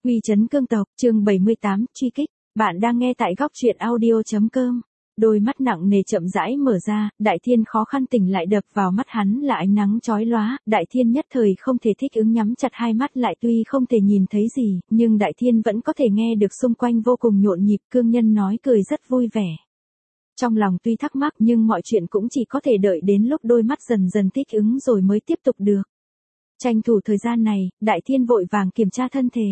Uy chấn cương tộc, chương 78, truy kích. Bạn đang nghe tại góc truyện audio.com. Đôi mắt nặng nề chậm rãi mở ra, Đại Thiên khó khăn tỉnh lại, đập vào mắt hắn là ánh nắng chói lóa. Đại Thiên nhất thời không thể thích ứng, nhắm chặt hai mắt lại, tuy không thể nhìn thấy gì, nhưng Đại Thiên vẫn có thể nghe được xung quanh vô cùng nhộn nhịp, cương nhân nói cười rất vui vẻ. Trong lòng tuy thắc mắc nhưng mọi chuyện cũng chỉ có thể đợi đến lúc đôi mắt dần dần thích ứng rồi mới tiếp tục được. Tranh thủ thời gian này, Đại Thiên vội vàng kiểm tra thân thể.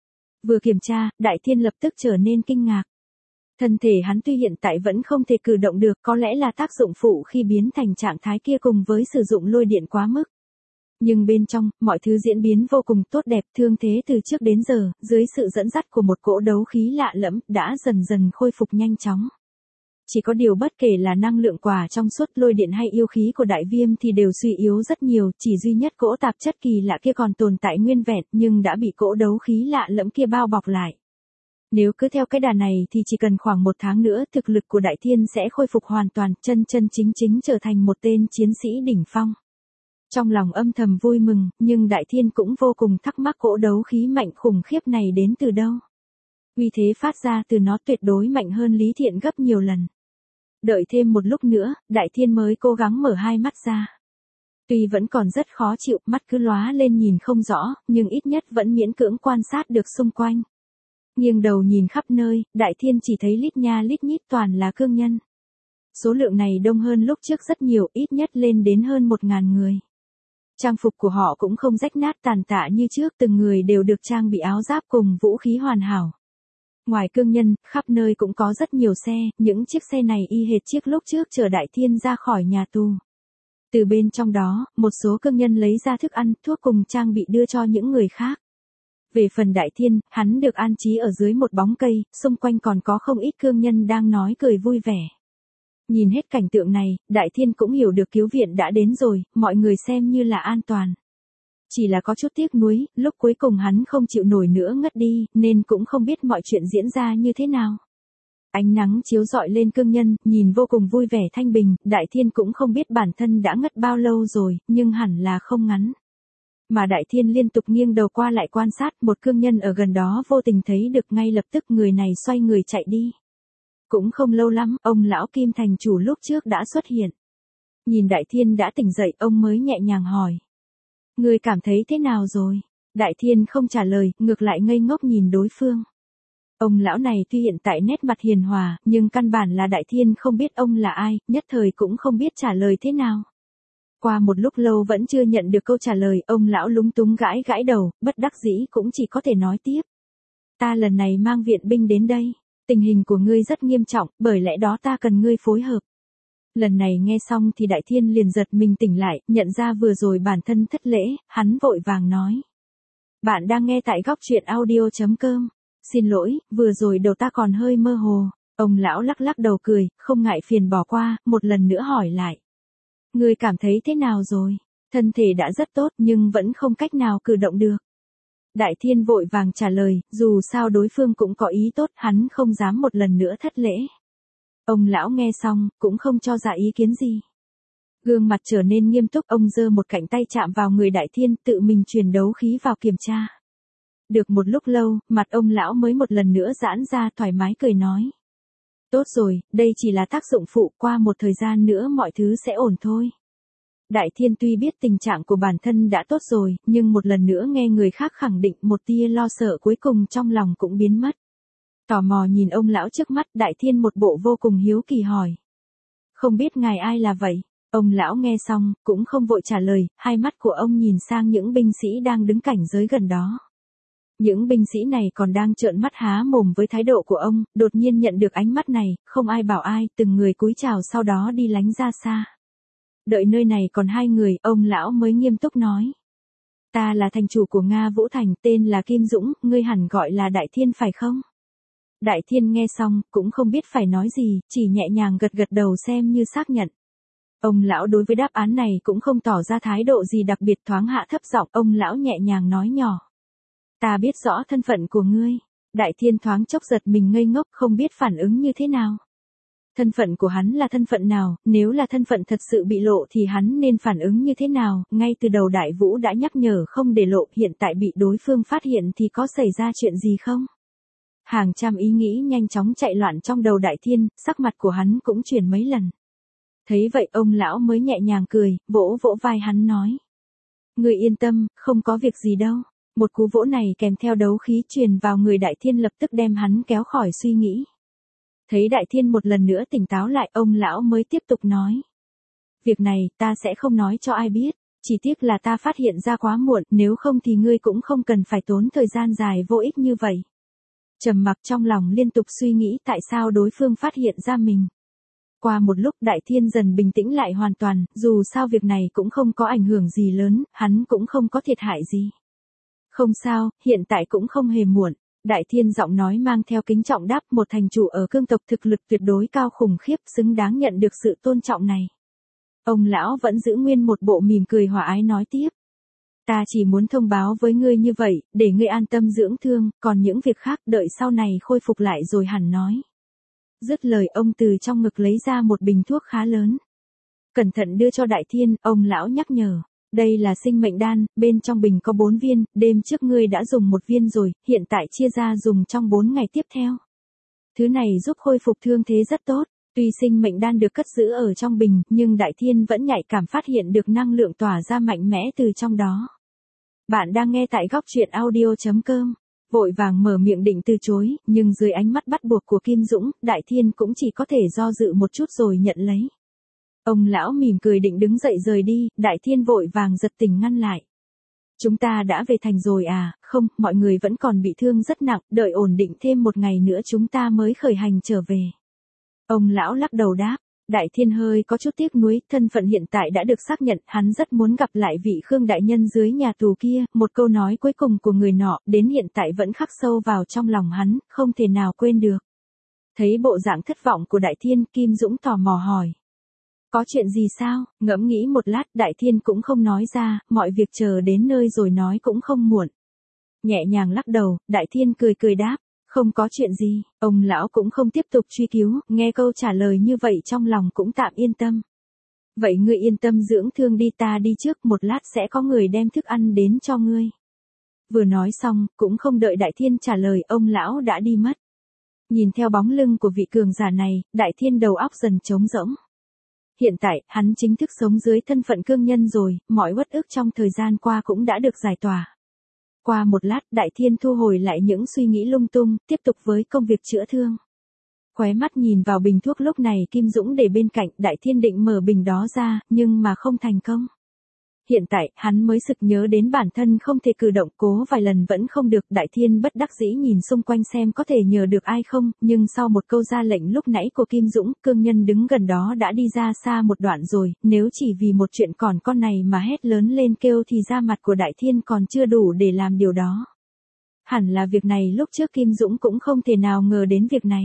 Vừa kiểm tra, Đại Thiên lập tức trở nên kinh ngạc. Thân thể hắn tuy hiện tại vẫn không thể cử động được, có lẽ là tác dụng phụ khi biến thành trạng thái kia cùng với sử dụng lôi điện quá mức. Nhưng bên trong, mọi thứ diễn biến vô cùng tốt đẹp, thương thế từ trước đến giờ, dưới sự dẫn dắt của một cỗ đấu khí lạ lẫm, đã dần dần khôi phục nhanh chóng. Chỉ có điều bất kể là năng lượng quả trong suốt, lôi điện hay yêu khí của Đại Viêm thì đều suy yếu rất nhiều, chỉ duy nhất cỗ tạp chất kỳ lạ kia còn tồn tại nguyên vẹn, nhưng đã bị cỗ đấu khí lạ lẫm kia bao bọc lại. Nếu cứ theo cái đà này thì chỉ cần khoảng 1 tháng nữa, thực lực của Đại Thiên sẽ khôi phục hoàn toàn, chân chính trở thành một tên chiến sĩ đỉnh phong. Trong lòng âm thầm vui mừng, nhưng Đại Thiên cũng vô cùng thắc mắc cỗ đấu khí mạnh khủng khiếp này đến từ đâu. Uy thế phát ra từ nó tuyệt đối mạnh hơn Lý Thiện gấp nhiều lần. Đợi thêm một lúc nữa, Đại Thiên mới cố gắng mở hai mắt ra. Tuy vẫn còn rất khó chịu, mắt cứ lóa lên nhìn không rõ, nhưng ít nhất vẫn miễn cưỡng quan sát được xung quanh. Nghiêng đầu nhìn khắp nơi, Đại Thiên chỉ thấy lít nha lít nhít toàn là cương nhân. Số lượng này đông hơn lúc trước rất nhiều, ít nhất lên đến hơn 1000 người. Trang phục của họ cũng không rách nát tàn tạ như trước, từng người đều được trang bị áo giáp cùng vũ khí hoàn hảo. Ngoài cương nhân, khắp nơi cũng có rất nhiều xe, những chiếc xe này y hệt chiếc lúc trước chở Đại Thiên ra khỏi nhà tù. Từ bên trong đó, một số cương nhân lấy ra thức ăn, thuốc cùng trang bị đưa cho những người khác. Về phần Đại Thiên, hắn được an trí ở dưới một bóng cây, xung quanh còn có không ít cương nhân đang nói cười vui vẻ. Nhìn hết cảnh tượng này, Đại Thiên cũng hiểu được cứu viện đã đến rồi, mọi người xem như là an toàn. Chỉ là có chút tiếc nuối, lúc cuối cùng hắn không chịu nổi nữa ngất đi, nên cũng không biết mọi chuyện diễn ra như thế nào. Ánh nắng chiếu rọi lên cương nhân, nhìn vô cùng vui vẻ thanh bình, Đại Thiên cũng không biết bản thân đã ngất bao lâu rồi, nhưng hẳn là không ngắn. Mà Đại Thiên liên tục nghiêng đầu qua lại quan sát, một cương nhân ở gần đó vô tình thấy được, ngay lập tức người này xoay người chạy đi. Cũng không lâu lắm, ông lão Kim thành chủ lúc trước đã xuất hiện. Nhìn Đại Thiên đã tỉnh dậy, ông mới nhẹ nhàng hỏi. Người cảm thấy thế nào rồi? Đại Thiên không trả lời, ngược lại ngây ngốc nhìn đối phương. Ông lão này tuy hiện tại nét mặt hiền hòa, nhưng căn bản là Đại Thiên không biết ông là ai, nhất thời cũng không biết trả lời thế nào. Qua một lúc lâu vẫn chưa nhận được câu trả lời, ông lão lúng túng gãi gãi đầu, bất đắc dĩ cũng chỉ có thể nói tiếp. Ta lần này mang viện binh đến đây, tình hình của ngươi rất nghiêm trọng, bởi lẽ đó ta cần ngươi phối hợp. Lần này nghe xong thì Đại Thiên liền giật mình tỉnh lại, nhận ra vừa rồi bản thân thất lễ, hắn vội vàng nói. Bạn đang nghe tại góc truyện audio.com. Xin lỗi, vừa rồi đầu ta còn hơi mơ hồ. Ông lão lắc lắc đầu cười, không ngại phiền bỏ qua, một lần nữa hỏi lại. Ngươi cảm thấy thế nào rồi? Thân thể đã rất tốt nhưng vẫn không cách nào cử động được. Đại Thiên vội vàng trả lời, dù sao đối phương cũng có ý tốt, hắn không dám một lần nữa thất lễ. Ông lão nghe xong, cũng không cho ra ý kiến gì. Gương mặt trở nên nghiêm túc, ông giơ một cánh tay chạm vào người Đại Thiên, tự mình truyền đấu khí vào kiểm tra. Được một lúc lâu, mặt ông lão mới một lần nữa giãn ra, thoải mái cười nói. Tốt rồi, đây chỉ là tác dụng phụ, qua một thời gian nữa mọi thứ sẽ ổn thôi. Đại Thiên tuy biết tình trạng của bản thân đã tốt rồi, nhưng một lần nữa nghe người khác khẳng định, một tia lo sợ cuối cùng trong lòng cũng biến mất. Tò mò nhìn ông lão trước mắt, Đại Thiên một bộ vô cùng hiếu kỳ hỏi. Không biết ngài ai là vậy? Ông lão nghe xong, cũng không vội trả lời, hai mắt của ông nhìn sang những binh sĩ đang đứng cảnh giới gần đó. Những binh sĩ này còn đang trợn mắt há mồm với thái độ của ông, đột nhiên nhận được ánh mắt này, không ai bảo ai, từng người cúi chào sau đó đi lánh ra xa. Đợi nơi này còn 2 người, ông lão mới nghiêm túc nói. Ta là thành chủ của Nga Vũ Thành, tên là Kim Dũng, ngươi hẳn gọi là Đại Thiên phải không? Đại Thiên nghe xong, cũng không biết phải nói gì, chỉ nhẹ nhàng gật gật đầu xem như xác nhận. Ông lão đối với đáp án này cũng không tỏ ra thái độ gì đặc biệt, thoáng hạ thấp giọng, ông lão nhẹ nhàng nói nhỏ. Ta biết rõ thân phận của ngươi. Đại Thiên thoáng chốc giật mình ngây ngốc, không biết phản ứng như thế nào. Thân phận của hắn là thân phận nào, nếu là thân phận thật sự bị lộ thì hắn nên phản ứng như thế nào, ngay từ đầu Đại Vũ đã nhắc nhở không để lộ, hiện tại bị đối phương phát hiện thì có xảy ra chuyện gì không? Hàng trăm ý nghĩ nhanh chóng chạy loạn trong đầu Đại Thiên, sắc mặt của hắn cũng chuyển mấy lần. Thấy vậy ông lão mới nhẹ nhàng cười, vỗ vỗ vai hắn nói. Ngươi yên tâm, không có việc gì đâu. Một cú vỗ này kèm theo đấu khí truyền vào người Đại Thiên lập tức đem hắn kéo khỏi suy nghĩ. Thấy Đại Thiên một lần nữa tỉnh táo lại, ông lão mới tiếp tục nói. Việc này ta sẽ không nói cho ai biết, chỉ tiếc là ta phát hiện ra quá muộn, nếu không thì ngươi cũng không cần phải tốn thời gian dài vô ích như vậy. Trầm mặc trong lòng liên tục suy nghĩ tại sao đối phương phát hiện ra mình. Qua một lúc Đại Thiên dần bình tĩnh lại hoàn toàn, dù sao việc này cũng không có ảnh hưởng gì lớn, hắn cũng không có thiệt hại gì. Không sao, hiện tại cũng không hề muộn. Đại Thiên giọng nói mang theo kính trọng đáp, một thành chủ ở cương tộc thực lực tuyệt đối cao khủng khiếp, xứng đáng nhận được sự tôn trọng này. Ông lão vẫn giữ nguyên một bộ mỉm cười hòa ái nói tiếp. Ta chỉ muốn thông báo với ngươi như vậy, để ngươi an tâm dưỡng thương, còn những việc khác đợi sau này khôi phục lại rồi hẳn nói. Dứt lời ông từ trong ngực lấy ra một bình thuốc khá lớn. Cẩn thận đưa cho Đại Thiên, ông lão nhắc nhở. Đây là sinh mệnh đan, bên trong bình có 4 viên, đêm trước ngươi đã dùng 1 viên rồi, hiện tại chia ra dùng trong 4 ngày tiếp theo. Thứ này giúp khôi phục thương thế rất tốt, tuy sinh mệnh đan được cất giữ ở trong bình, nhưng Đại Thiên vẫn nhạy cảm phát hiện được năng lượng tỏa ra mạnh mẽ từ trong đó. Bạn đang nghe tại góc truyện audio.com. Vội vàng mở miệng định từ chối, nhưng dưới ánh mắt bắt buộc của Kim Dũng, Đại Thiên cũng chỉ có thể do dự một chút rồi nhận lấy. Ông lão mỉm cười định đứng dậy rời đi, Đại Thiên vội vàng giật tỉnh ngăn lại. Chúng ta đã về thành rồi à, không, mọi người vẫn còn bị thương rất nặng, đợi ổn định thêm một ngày nữa chúng ta mới khởi hành trở về. Ông lão lắc đầu đáp. Đại Thiên hơi có chút tiếc nuối, thân phận hiện tại đã được xác nhận, hắn rất muốn gặp lại vị Khương đại nhân dưới nhà tù kia, một câu nói cuối cùng của người nọ, đến hiện tại vẫn khắc sâu vào trong lòng hắn, không thể nào quên được. Thấy bộ dạng thất vọng của Đại Thiên, Kim Dũng tò mò hỏi. Có chuyện gì sao? Ngẫm nghĩ một lát, Đại Thiên cũng không nói ra, mọi việc chờ đến nơi rồi nói cũng không muộn. Nhẹ nhàng lắc đầu, Đại Thiên cười cười đáp. Không có chuyện gì, ông lão cũng không tiếp tục truy cứu, nghe câu trả lời như vậy trong lòng cũng tạm yên tâm. Vậy ngươi yên tâm dưỡng thương đi, ta đi trước, một lát sẽ có người đem thức ăn đến cho ngươi. Vừa nói xong, cũng không đợi Đại Thiên trả lời, ông lão đã đi mất. Nhìn theo bóng lưng của vị cường giả này, Đại Thiên đầu óc dần trống rỗng. Hiện tại, hắn chính thức sống dưới thân phận cương nhân rồi, mọi uất ức trong thời gian qua cũng đã được giải tỏa. Qua một lát, Đại Thiên thu hồi lại những suy nghĩ lung tung, tiếp tục với công việc chữa thương. Khóe mắt nhìn vào bình thuốc lúc này Kim Dũng để bên cạnh, Đại Thiên định mở bình đó ra, nhưng mà không thành công. Hiện tại, hắn mới sực nhớ đến bản thân không thể cử động, cố vài lần vẫn không được, Đại Thiên bất đắc dĩ nhìn xung quanh xem có thể nhờ được ai không, nhưng sau một câu ra lệnh lúc nãy của Kim Dũng, cương nhân đứng gần đó đã đi ra xa một đoạn rồi, nếu chỉ vì một chuyện còn con này mà hét lớn lên kêu thì da mặt của Đại Thiên còn chưa đủ để làm điều đó. Hẳn là việc này lúc trước Kim Dũng cũng không thể nào ngờ đến việc này.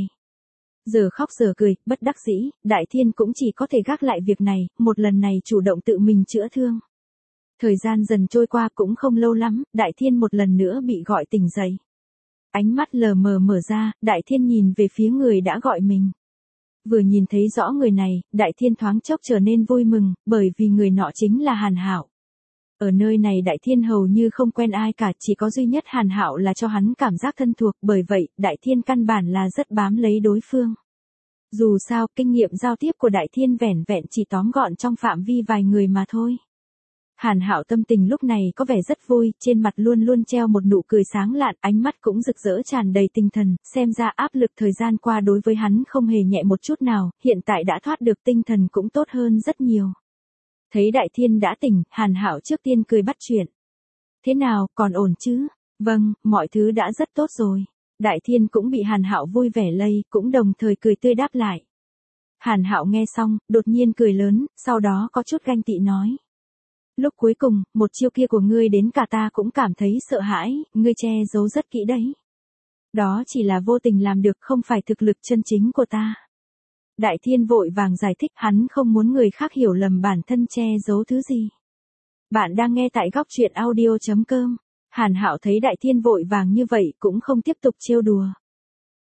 Giờ khóc giờ cười, bất đắc dĩ, Đại Thiên cũng chỉ có thể gác lại việc này, một lần này chủ động tự mình chữa thương. Thời gian dần trôi qua cũng không lâu lắm, Đại Thiên một lần nữa bị gọi tỉnh dậy. Ánh mắt lờ mờ mở ra, Đại Thiên nhìn về phía người đã gọi mình. Vừa nhìn thấy rõ người này, Đại Thiên thoáng chốc trở nên vui mừng, bởi vì người nọ chính là Hàn Hạo. Ở nơi này Đại Thiên hầu như không quen ai cả, chỉ có duy nhất Hàn Hạo là cho hắn cảm giác thân thuộc, bởi vậy, Đại Thiên căn bản là rất bám lấy đối phương. Dù sao, kinh nghiệm giao tiếp của Đại Thiên vẻn vẹn chỉ tóm gọn trong phạm vi vài người mà thôi. Hàn Hạo tâm tình lúc này có vẻ rất vui, trên mặt luôn luôn treo một nụ cười sáng lạn, ánh mắt cũng rực rỡ tràn đầy tinh thần, xem ra áp lực thời gian qua đối với hắn không hề nhẹ một chút nào, hiện tại đã thoát được tinh thần cũng tốt hơn rất nhiều. Thấy Đại Thiên đã tỉnh, Hàn Hạo trước tiên cười bắt chuyện. Thế nào, còn ổn chứ? Vâng, mọi thứ đã rất tốt rồi. Đại Thiên cũng bị Hàn Hạo vui vẻ lây, cũng đồng thời cười tươi đáp lại. Hàn Hạo nghe xong, đột nhiên cười lớn, sau đó có chút ganh tị nói. Lúc cuối cùng, một chiêu kia của ngươi đến cả ta cũng cảm thấy sợ hãi, ngươi che giấu rất kỹ đấy. Đó chỉ là vô tình làm được, không phải thực lực chân chính của ta. Đại Thiên vội vàng giải thích, hắn không muốn người khác hiểu lầm bản thân che giấu thứ gì. Bạn đang nghe tại góc truyện audio.com. Hàn Hạo thấy Đại Thiên vội vàng như vậy cũng không tiếp tục trêu đùa.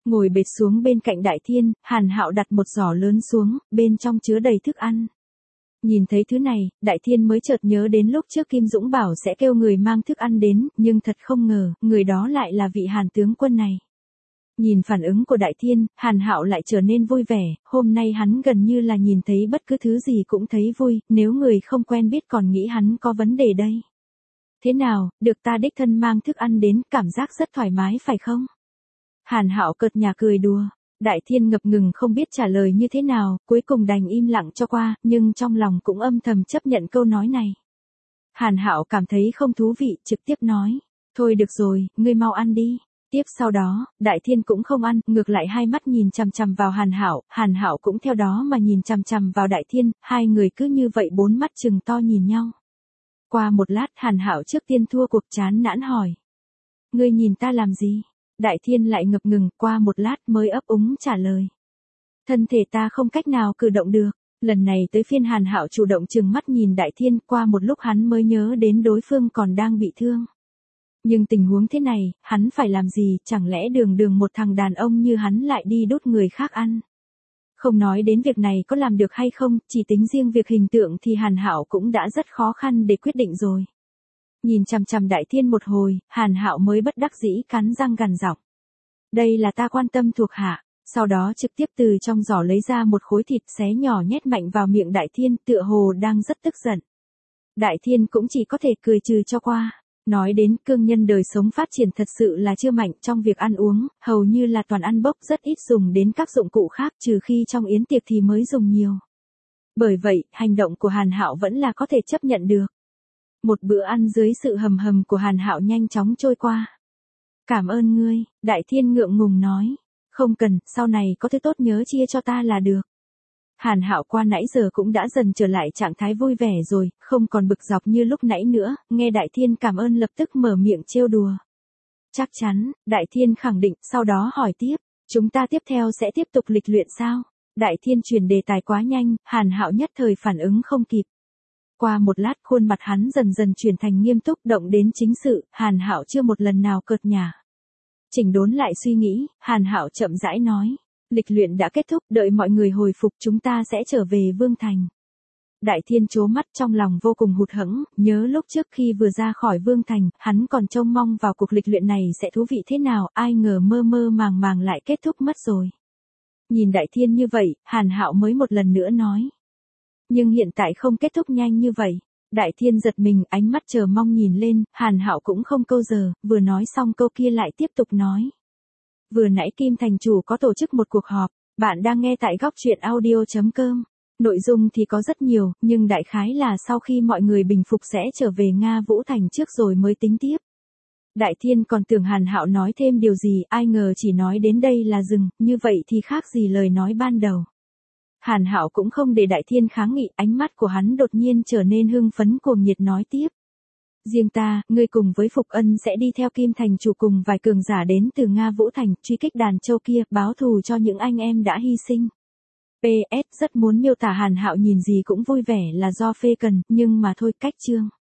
Ngồi bệt xuống bên cạnh Đại Thiên, Hàn Hạo đặt một giỏ lớn xuống, bên trong chứa đầy thức ăn. Nhìn thấy thứ này, Đại Thiên mới chợt nhớ đến lúc trước Kim Dũng bảo sẽ kêu người mang thức ăn đến, nhưng thật không ngờ, người đó lại là vị Hàn tướng quân này. Nhìn phản ứng của Đại Thiên, Hàn Hạo lại trở nên vui vẻ, hôm nay hắn gần như là nhìn thấy bất cứ thứ gì cũng thấy vui, nếu người không quen biết còn nghĩ hắn có vấn đề đây. Thế nào, được ta đích thân mang thức ăn đến, cảm giác rất thoải mái phải không? Hàn Hạo cợt nhả cười đùa. Đại Thiên ngập ngừng không biết trả lời như thế nào, cuối cùng đành im lặng cho qua, nhưng trong lòng cũng âm thầm chấp nhận câu nói này. Hàn Hạo cảm thấy không thú vị, trực tiếp nói, thôi được rồi, ngươi mau ăn đi. Tiếp sau đó, Đại Thiên cũng không ăn, ngược lại hai mắt nhìn chằm chằm vào Hàn Hạo cũng theo đó mà nhìn chằm chằm vào Đại Thiên, hai người cứ như vậy bốn mắt trừng to nhìn nhau. Qua một lát Hàn Hạo trước tiên thua cuộc chán nản hỏi. Ngươi nhìn ta làm gì? Đại Thiên lại ngập ngừng, qua một lát mới ấp úng trả lời. Thân thể ta không cách nào cử động được. Lần này tới phiên Hàn Hạo chủ động trừng mắt nhìn Đại Thiên, qua một lúc hắn mới nhớ đến đối phương còn đang bị thương. Nhưng tình huống thế này, hắn phải làm gì, chẳng lẽ đường một thằng đàn ông như hắn lại đi đút người khác ăn. Không nói đến việc này có làm được hay không, chỉ tính riêng việc hình tượng thì Hàn Hạo cũng đã rất khó khăn để quyết định rồi. Nhìn chằm chằm Đại Thiên một hồi, Hàn Hạo mới bất đắc dĩ cắn răng gằn giọng. Đây là ta quan tâm thuộc hạ. Sau đó trực tiếp từ trong giỏ lấy ra một khối thịt xé nhỏ nhét mạnh vào miệng Đại Thiên, tựa hồ đang rất tức giận. Đại Thiên cũng chỉ có thể cười trừ cho qua. Nói đến cương nhân đời sống phát triển thật sự là chưa mạnh trong việc ăn uống, hầu như là toàn ăn bốc, rất ít dùng đến các dụng cụ khác, trừ khi trong yến tiệc thì mới dùng nhiều. Bởi vậy, hành động của Hàn Hạo vẫn là có thể chấp nhận được. Một bữa ăn dưới sự hầm hầm của Hàn Hạo nhanh chóng trôi qua. Cảm ơn ngươi, Đại Thiên ngượng ngùng nói. Không cần, sau này có thứ tốt nhớ chia cho ta là được. Hàn Hạo qua nãy giờ cũng đã dần trở lại trạng thái vui vẻ rồi, không còn bực dọc như lúc nãy nữa, nghe Đại Thiên cảm ơn lập tức mở miệng trêu đùa. Chắc chắn, Đại Thiên khẳng định, sau đó hỏi tiếp, chúng ta tiếp theo sẽ tiếp tục lịch luyện sao? Đại Thiên truyền đề tài quá nhanh, Hàn Hạo nhất thời phản ứng không kịp. Qua một lát khuôn mặt hắn dần dần chuyển thành nghiêm túc, động đến chính sự, Hàn Hạo chưa một lần nào cợt nhả. Chỉnh đốn lại suy nghĩ, Hàn Hạo chậm rãi nói. Lịch luyện đã kết thúc, đợi mọi người hồi phục chúng ta sẽ trở về Vương Thành. Đại Thiên trố mắt trong lòng vô cùng hụt hẫng, nhớ lúc trước khi vừa ra khỏi Vương Thành, hắn còn trông mong vào cuộc lịch luyện này sẽ thú vị thế nào, ai ngờ mơ mơ màng màng lại kết thúc mất rồi. Nhìn Đại Thiên như vậy, Hàn Hạo mới một lần nữa nói. Nhưng hiện tại không kết thúc nhanh như vậy. Đại Thiên giật mình, ánh mắt chờ mong nhìn lên, Hàn Hạo cũng không câu giờ, vừa nói xong câu kia lại tiếp tục nói. Vừa nãy Kim thành chủ có tổ chức một cuộc họp, bạn đang nghe tại góc truyện audio.com. Nội dung thì có rất nhiều, nhưng đại khái là sau khi mọi người bình phục sẽ trở về Nga Vũ Thành trước rồi mới tính tiếp. Đại Thiên còn tưởng Hàn Hạo nói thêm điều gì, ai ngờ chỉ nói đến đây là dừng, như vậy thì khác gì lời nói ban đầu. Hàn Hạo cũng không để Đại Thiên kháng nghị, ánh mắt của hắn đột nhiên trở nên hưng phấn cuồng nhiệt nói tiếp. Riêng ta, ngươi cùng với Phục Ân sẽ đi theo Kim thành chủ cùng vài cường giả đến từ Nga Vũ Thành, truy kích đàn châu kia, báo thù cho những anh em đã hy sinh. PS rất muốn miêu tả Hàn Hạo nhìn gì cũng vui vẻ là do phê cần, nhưng mà thôi, cách chương.